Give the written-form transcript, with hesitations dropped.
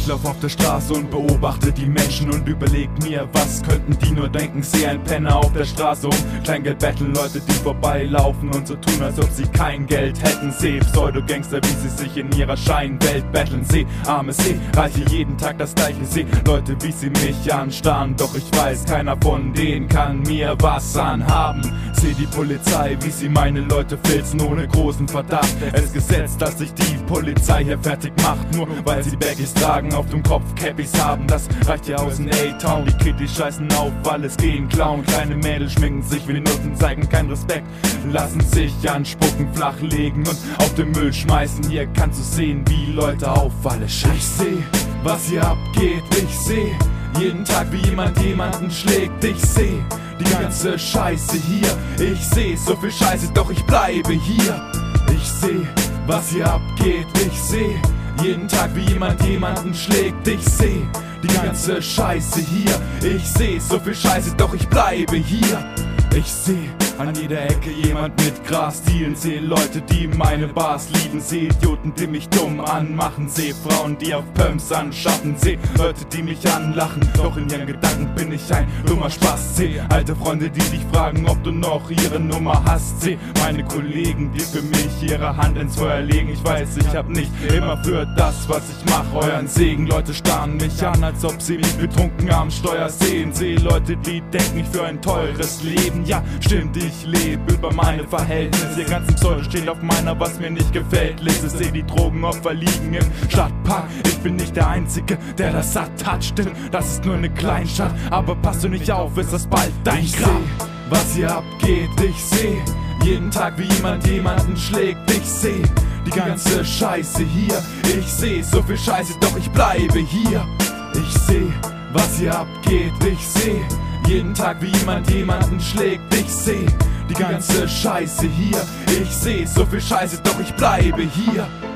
Ich lauf auf der Straße und beobachte die Menschen und überleg mir, was könnten die nur denken. Seh ein Penner auf der Straße Kleingeld betteln, Leute, die vorbeilaufen und so tun, als ob sie kein Geld hätten. Seh Pseudo-Gangster, wie sie sich in ihrer Scheinwelt betteln. Seh arme, seh Reiche, jeden Tag das gleiche. Seh Leute, wie sie mich anstarren, doch ich weiß, keiner von denen kann mir was anhaben. Seh die Polizei, wie sie meine Leute filzen ohne großen Verdacht. Es Gesetz, dass sich die Polizei hier fertig macht, nur weil sie Baggies tragen, auf dem Kopf Cappies haben. Das reicht ja aus in A-Town. Die Kitties scheißen auf, alles gehen klauen. Kleine Mädels schminken sich wie Nutten, zeigen keinen Respekt, lassen sich anspucken, flachlegen und auf den Müll schmeißen. Hier kannst du sehen, wie Leute auf alle scheißen. Ich seh, was hier abgeht, ich seh jeden Tag, wie jemand jemanden schlägt. Ich seh die ganze Scheiße hier, ich seh so viel Scheiße, doch ich bleibe hier. Ich seh, was hier abgeht, ich seh jeden Tag, wie jemand jemanden schlägt. Ich seh die ganze Scheiße hier, ich seh so viel Scheiße, doch ich bleibe hier. Ich seh an jeder Ecke jemand mit Grasstielen. Seh Leute, die meine Bars lieben. Seh Idioten, die mich dumm anmachen. Seh Frauen, die auf Pumps anschaffen. Seh Leute, die mich anlachen, doch in ihren Gedanken bin ich ein dummer Spaß. Seh alte Freunde, die dich fragen, ob du noch ihre Nummer hast. Seh meine Kollegen, die für mich ihre Hand ins Feuer legen. Ich weiß, ich hab nicht immer für das, was ich mach, euren Segen. Leute starren mich an, als ob sie mich betrunken am Steuer sehen. Seh Leute, die denken, ich für ein teures Leben. Ja, stimmt, ich lebe über meine Verhältnisse. Ihr ganzen Pseudo steht auf meiner, was mir nicht gefällt. Lese, seh die Drogenopfer liegen im Stadtpark. Ich bin nicht der Einzige, der das satt hat. Stimmt, das ist nur eine Kleinstadt, aber passt du nicht auf, ist das bald dein Grab. Was hier abgeht, ich seh jeden Tag, wie jemand jemanden schlägt. Ich seh die ganze Scheiße hier, ich seh so viel Scheiße, doch ich bleibe hier. Ich seh, was hier abgeht, ich seh jeden Tag, wie jemand jemanden schlägt. Ich seh die ganze Scheiße hier, ich seh so viel Scheiße, doch ich bleibe hier.